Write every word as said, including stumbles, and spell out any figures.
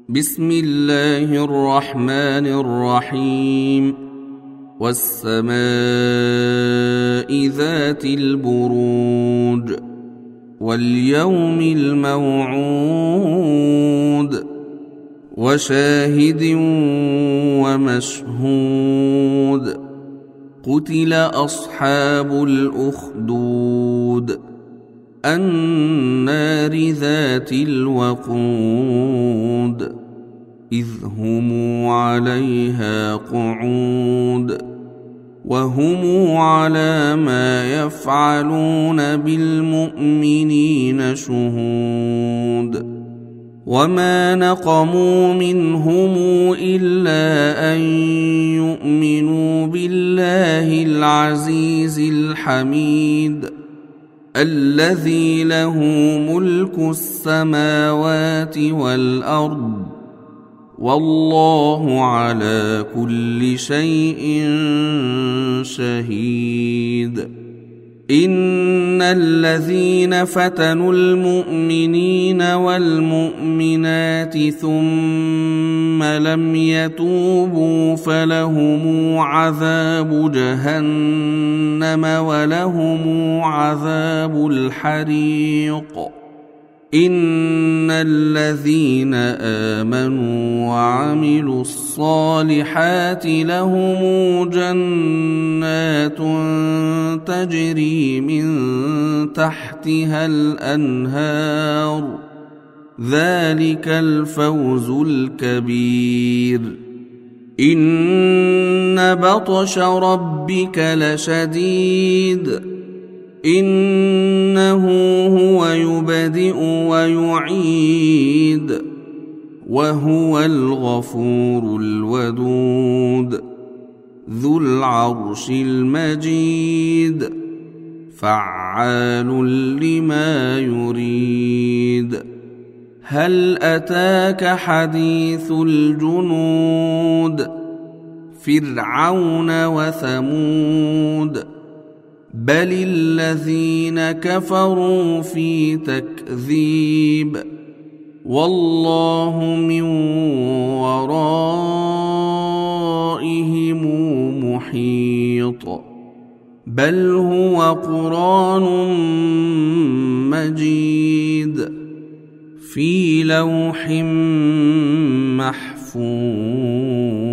بسم الله الرحمن الرحيم والسماء ذات البروج واليوم الموعود وشاهد ومشهود قتل أصحاب الأخدود النار ذات الوقود إذ هم عليها قعود وهم على ما يفعلون بالمؤمنين شهود وما نقموا منهم إلا أن يؤمنوا بالله العزيز الحميد الذي له ملك السماوات والأرض والله على كل شيء شهيد إن الذين فتنوا المؤمنين والمؤمنات ثم لم يتوبوا فلهم عذاب جهنم ولهم عذاب الحريق إن الذين آمنوا وعملوا الصالحات لهم جنات تجري من تحتها الأنهار ذلك الفوز الكبير إن بطش ربك لشديد إنه هو يبدئ ويعيد وهو الغفور الودود ذو العرش المجيد فعال لما يريد هل أتاك حديث الجنود فرعون وثمود بل الذين كفروا في تكذيب والله من ورائهم محيط بل هو قرآن مجيد في لوح محفوظ.